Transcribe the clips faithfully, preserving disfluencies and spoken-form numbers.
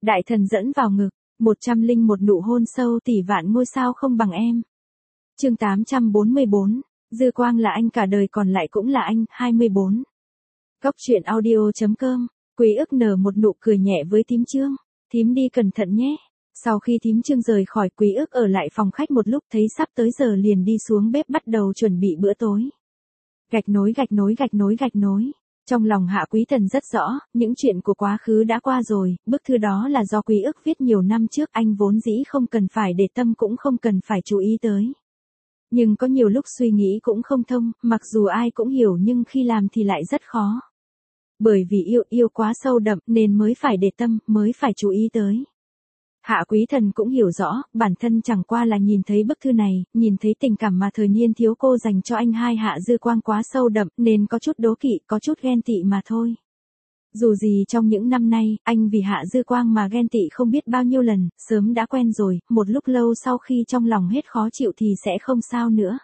Đại thần dẫn vào ngực, một trăm linh một nụ hôn sâu tỷ vạn ngôi sao không bằng em. Chương tám trăm bốn mươi bốn, Dư Quang là anh cả đời còn lại cũng là anh, hai mươi bốn. Cốc truyện audio chấm com, Quý ức nở một nụ cười nhẹ với thím Trương, thím đi cẩn thận nhé. Sau khi thím Trương rời khỏi, Quý ức ở lại phòng khách một lúc, thấy sắp tới giờ liền đi xuống bếp bắt đầu chuẩn bị bữa tối. Gạch nối gạch nối gạch nối gạch nối. Trong lòng Hạ Quý Thần rất rõ, những chuyện của quá khứ đã qua rồi, bức thư đó là do Quý ức viết nhiều năm trước, anh vốn dĩ không cần phải để tâm cũng không cần phải chú ý tới. Nhưng có nhiều lúc suy nghĩ cũng không thông, mặc dù ai cũng hiểu nhưng khi làm thì lại rất khó. Bởi vì yêu yêu quá sâu đậm nên mới phải để tâm, mới phải chú ý tới. Hạ Quý Thần cũng hiểu rõ, bản thân chẳng qua là nhìn thấy bức thư này, nhìn thấy tình cảm mà thời niên thiếu cô dành cho anh hai Hạ Dư Quang quá sâu đậm, nên có chút đố kỵ, có chút ghen tị mà thôi. Dù gì trong những năm nay, anh vì Hạ Dư Quang mà ghen tị không biết bao nhiêu lần, sớm đã quen rồi, một lúc lâu sau khi trong lòng hết khó chịu thì sẽ không sao nữa.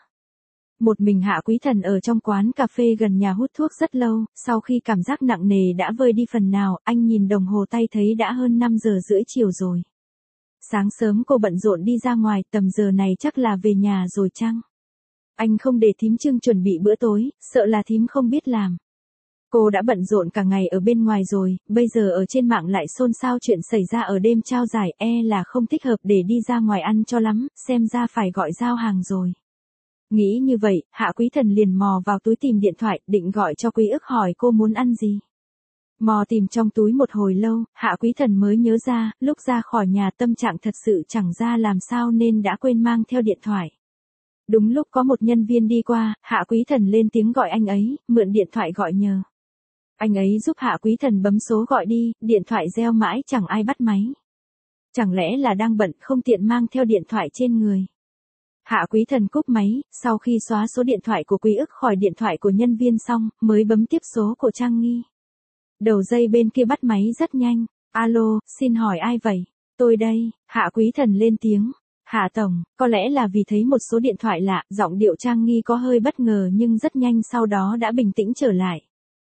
Một mình Hạ Quý Thần ở trong quán cà phê gần nhà hút thuốc rất lâu, sau khi cảm giác nặng nề đã vơi đi phần nào, anh nhìn đồng hồ tay thấy đã hơn năm giờ rưỡi chiều rồi. Sáng sớm cô bận rộn đi ra ngoài, tầm giờ này chắc là về nhà rồi chăng? Anh không để thím Trương chuẩn bị bữa tối, sợ là thím không biết làm. Cô đã bận rộn cả ngày ở bên ngoài rồi, bây giờ ở trên mạng lại xôn xao chuyện xảy ra ở đêm trao giải, e là không thích hợp để đi ra ngoài ăn cho lắm, xem ra phải gọi giao hàng rồi. Nghĩ như vậy, Hạ Quý Thần liền mò vào túi tìm điện thoại, định gọi cho Quý ức hỏi cô muốn ăn gì. Mò tìm trong túi một hồi lâu, Hạ Quý Thần mới nhớ ra, lúc ra khỏi nhà tâm trạng thật sự chẳng ra làm sao nên đã quên mang theo điện thoại. Đúng lúc có một nhân viên đi qua, Hạ Quý Thần lên tiếng gọi anh ấy, mượn điện thoại gọi nhờ. Anh ấy giúp Hạ Quý Thần bấm số gọi đi, điện thoại reo mãi chẳng ai bắt máy. Chẳng lẽ là đang bận không tiện mang theo điện thoại trên người. Hạ Quý Thần cúp máy, sau khi xóa số điện thoại của Quý ức khỏi điện thoại của nhân viên xong, mới bấm tiếp số của Trang Nghi. Đầu dây bên kia bắt máy rất nhanh. Alo, xin hỏi ai vậy? Tôi đây. Hạ Quý Thần lên tiếng. Hạ Tổng, có lẽ là vì thấy một số điện thoại lạ, giọng điệu Trang Nghi có hơi bất ngờ nhưng rất nhanh sau đó đã bình tĩnh trở lại.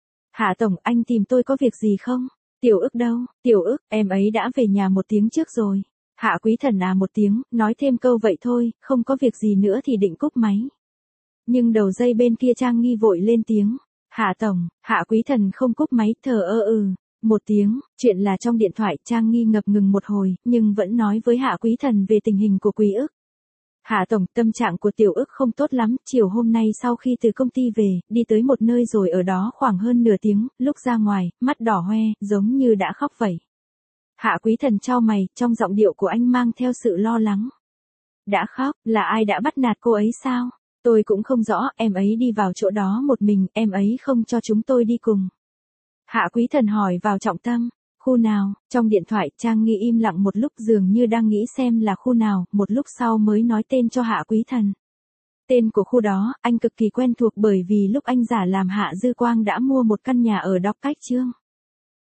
Hạ Tổng, anh tìm tôi có việc gì không? Tiểu ức đâu? Tiểu ức, em ấy đã về nhà một tiếng trước rồi. Hạ Quý Thần à một tiếng, nói thêm câu vậy thôi, không có việc gì nữa thì định cúp máy. Nhưng đầu dây bên kia Trang Nghi vội lên tiếng. Hạ Tổng, Hạ Quý Thần không cúp máy, thờ ơ ừ, một tiếng, chuyện là trong điện thoại, Trang Nghi ngập ngừng một hồi, nhưng vẫn nói với Hạ Quý Thần về tình hình của Quý ức. Hạ Tổng, tâm trạng của Tiểu ức không tốt lắm, chiều hôm nay sau khi từ công ty về, đi tới một nơi rồi ở đó khoảng hơn nửa tiếng, lúc ra ngoài, mắt đỏ hoe, giống như đã khóc vậy. Hạ Quý Thần chau mày, trong giọng điệu của anh mang theo sự lo lắng. Đã khóc, là ai đã bắt nạt cô ấy sao? Tôi cũng không rõ, em ấy đi vào chỗ đó một mình, em ấy không cho chúng tôi đi cùng. Hạ Quý Thần hỏi vào trọng tâm, khu nào? Trong điện thoại, Trang Nghi im lặng một lúc dường như đang nghĩ xem là khu nào, một lúc sau mới nói tên cho Hạ Quý Thần. Tên của khu đó, anh cực kỳ quen thuộc bởi vì lúc anh giả làm Hạ Dư Quang đã mua một căn nhà ở Đọc Cách Trương.